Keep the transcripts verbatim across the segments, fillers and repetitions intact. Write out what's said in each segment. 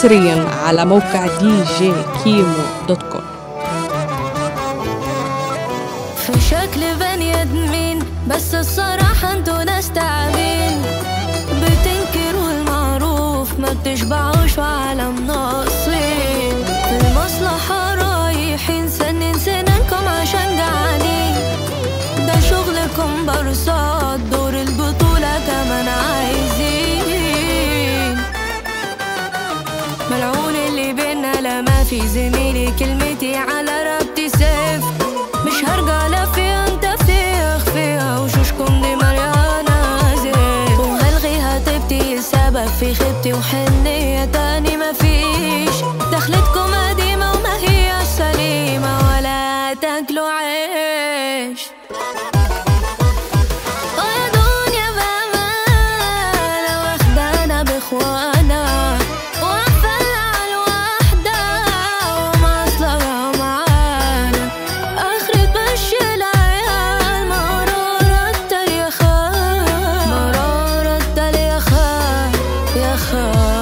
حصريا على موقع دي جي كيمو دوت كوم. في شكل بني ادمين بس الصراحة انتوا ناس تعبين، بتنكروا المعروف ما بتشبعوش وعالم ناقصين، في المصلحة رايحين سنين سنانكم عشان جعانين، ده شغلكم برصاد دور البطولة كمان عايزين، ملعون اللي بينا لما في زميلي كلمتي على رقبتي سيف، مش هرجع لا فيها انت فيها اخفيها وشوشكم دي مليانة زيت، وهلغيها طيبتي السبب في خيبتي وحنية تاني مفيش، دخلتكم قديمة وما هي سليمة ولا تاكلوا عيش. ويا دنيا بأمانة واخدانا بإخوانا وقفلنا عالوحدة ومصلحة معانا، آخرة مشي العيال مرارة التاريخة مرارة التاريخة يا خال.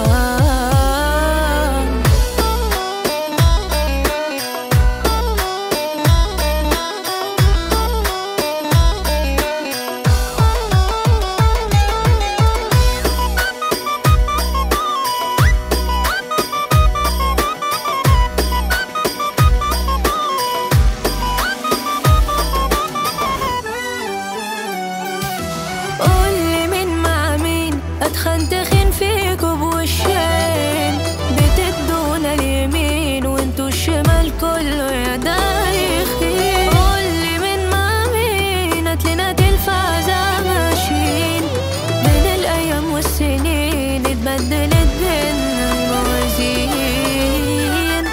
قولي مين مع مين اتخن تخين فيكوا بوشين، بتدونا اليمين وانتوا الشمال كله يا دايخين، قولي مين مع مين هاتلنا تلفازة ماشيين، بين الايام والسنين اتبدلت بينا الموازين،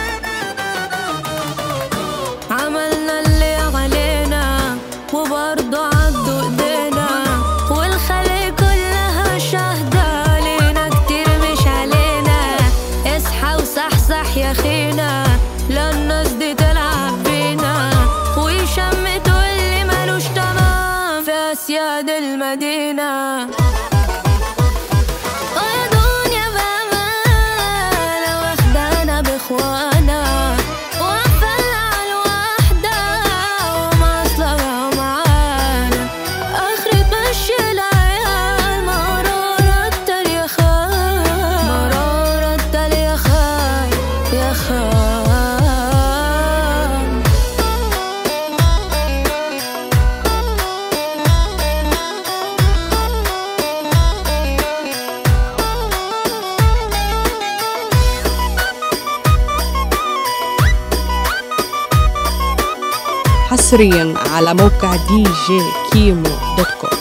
عملنا اللي علينا وبرضه عدوا ايدينا، والخلق كلها شاهدة لينا كتير مش علينا، اصحى وصحصح يا خينا لا الناس دي تلعب بينا، ويشمتوا اللي مالوش تمام في اسياد المدينة. ويا دنيا بأمانة واخدانا بإخوانا وقفلنا عالوحدة ومصلحة معانا، آخرة مشي العيال مرارة التاريخة مرارة التاريخة يا خال. حصريا على موقع دي جي كيمو دوت كوم.